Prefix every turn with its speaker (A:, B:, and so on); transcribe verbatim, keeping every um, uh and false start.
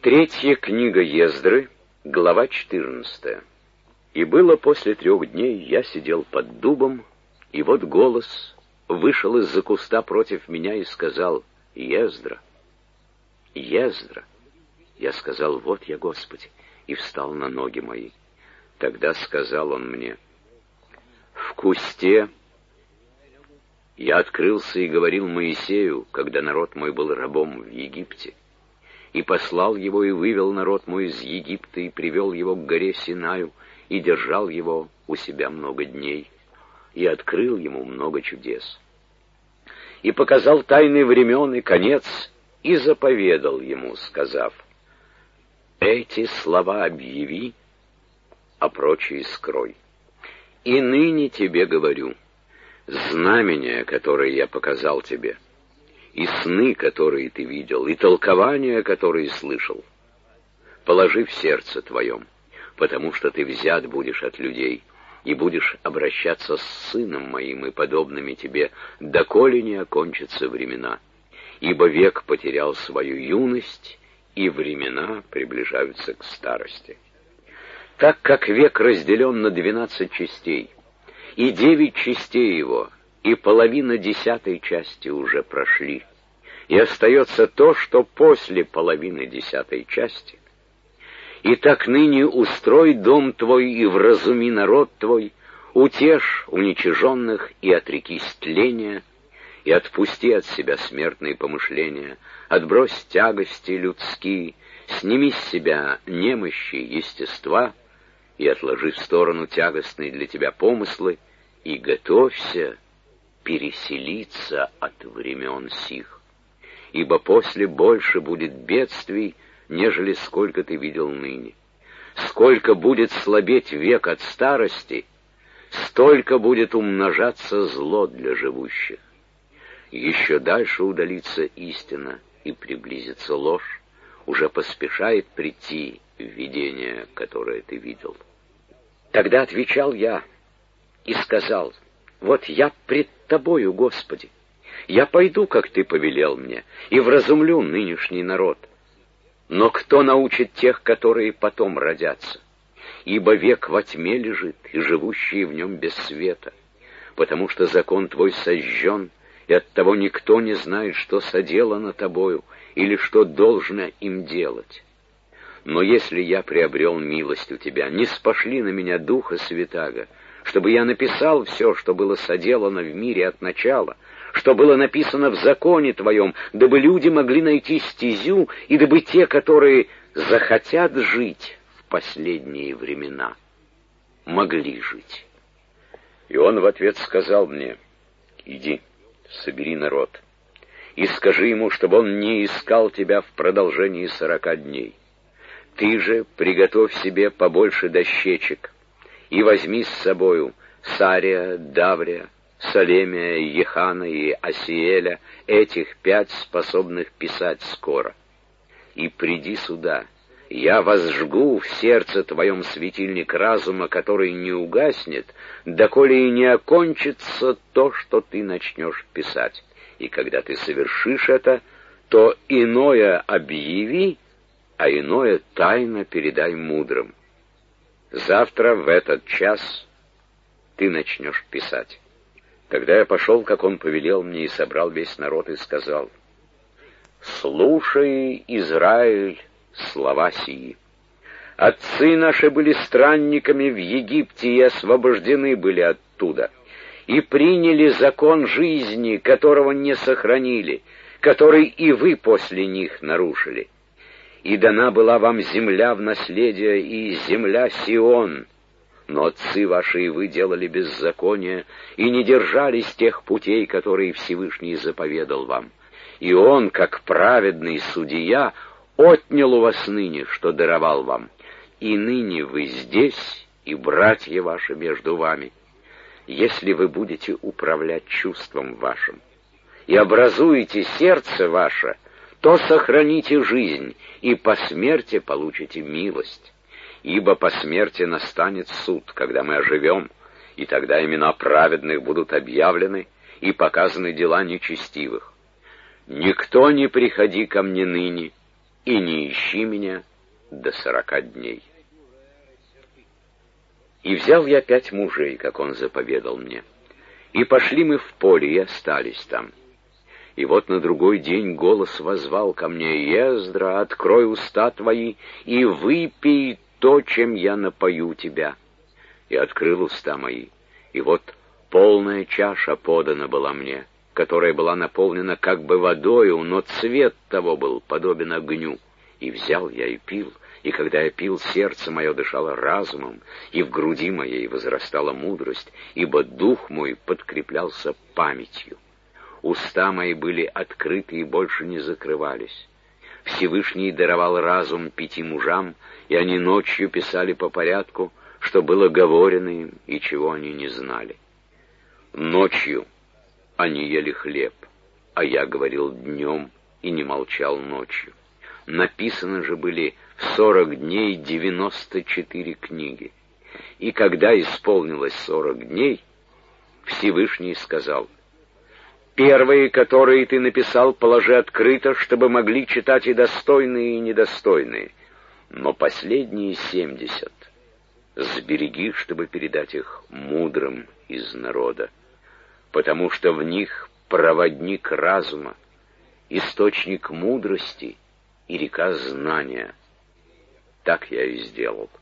A: Третья книга Ездры, глава четырнадцатая. «И было после трех дней, я сидел под дубом, и вот голос вышел из-за куста против меня и сказал: Ездра, Ездра. Я сказал: вот я, Господи, и встал на ноги мои. Тогда сказал он мне: в кусте я открылся и говорил Моисею, когда народ мой был рабом в Египте, и послал его и вывел народ мой из Египта и привел его к горе Синаю и держал его у себя много дней, и открыл ему много чудес, и показал тайны времен и конец, и заповедал ему, сказав: эти слова объяви, а прочие скрой. И ныне тебе говорю: знамения, которые я показал тебе, и сны, которые ты видел, и толкования, которые слышал, положи в сердце твоем, потому что ты взят будешь от людей, и будешь обращаться с сыном моим и подобными тебе, доколе не окончатся времена. Ибо век потерял свою юность, и времена приближаются к старости. Так как век разделен на двенадцать частей, и девять частей его, и половина десятой части уже прошли, и остается то, что после половины десятой части. И так ныне устрой дом твой и вразуми народ твой, утешь уничиженных и отрекись тления, и отпусти от себя смертные помышления, отбрось тягости людские, сними с себя немощи естества, и отложи в сторону тягостные для тебя помыслы, и готовься переселиться от времен сих. Ибо после больше будет бедствий, нежели сколько ты видел ныне. Сколько будет слабеть век от старости, столько будет умножаться зло для живущих. Еще дальше удалится истина и приблизится ложь, уже поспешает прийти видение, которое ты видел. Тогда отвечал я и сказал: вот я пред тобою, Господи, я пойду, как ты повелел мне, и вразумлю нынешний народ. Но кто научит тех, которые потом родятся? Ибо век во тьме лежит, и живущие в нем без света, потому что закон твой сожжен, и оттого никто не знает, что соделано тобою, или что должно им делать. Но если я приобрел милость у тебя, не спошли на меня Духа Святаго, чтобы я написал все, что было соделано в мире от начала, что было написано в законе твоем, дабы люди могли найти стезю, и дабы те, которые захотят жить в последние времена, могли жить. И он в ответ сказал мне: иди, собери народ, и скажи ему, чтобы он не искал тебя в продолжении сорока дней. Ты же приготовь себе побольше дощечек, и возьми с собою Сария, Даврия, Салемия, Ехана и Асиэля, этих пять, способных писать скоро. И приди сюда, я возжгу в сердце твоем светильник разума, который не угаснет, доколе и не окончится то, что ты начнешь писать. И когда ты совершишь это, то иное объяви, а иное тайно передай мудрым. Завтра в этот час ты начнешь писать. Тогда я пошел, как он повелел мне, и собрал весь народ, и сказал: слушай, Израиль, слова сии. Отцы наши были странниками в Египте и освобождены были оттуда, и приняли закон жизни, которого не сохранили, который и вы после них нарушили. И дана была вам земля в наследие, и земля Сион. Но отцы ваши и вы делали беззаконие, и не держались тех путей, которые Всевышний заповедал вам. И он, как праведный судья, отнял у вас ныне, что даровал вам. И ныне вы здесь, и братья ваши между вами. Если вы будете управлять чувством вашим и образуете сердце ваше, то сохраните жизнь, и по смерти получите милость. Ибо по смерти настанет суд, когда мы оживем, и тогда имена праведных будут объявлены, и показаны дела нечестивых. Никто не приходи ко мне ныне, и не ищи меня до сорока дней. И взял я пять мужей, как он заповедал мне, и пошли мы в поле, и остались там. И вот на другой день голос воззвал ко мне: «Ездра, открой уста твои и выпей то, чем я напою тебя». И открыл уста мои, и вот полная чаша подана была мне, которая была наполнена как бы водою, но цвет того был подобен огню. И взял я и пил, и когда я пил, сердце мое дышало разумом, и в груди моей возрастала мудрость, ибо дух мой подкреплялся памятью. Уста мои были открыты и больше не закрывались. Всевышний даровал разум пяти мужам, и они ночью писали по порядку, что было говорено им и чего они не знали. Ночью они ели хлеб, а я говорил днем и не молчал ночью. Написаны же были в сорок дней девяносто четыре книги. И когда исполнилось сорок дней, Всевышний сказал: «Первые, которые ты написал, положи открыто, чтобы могли читать и достойные, и недостойные, но последние семьдесят сбереги, чтобы передать их мудрым из народа, потому что в них проводник разума, источник мудрости и река знания». Так я и сделал.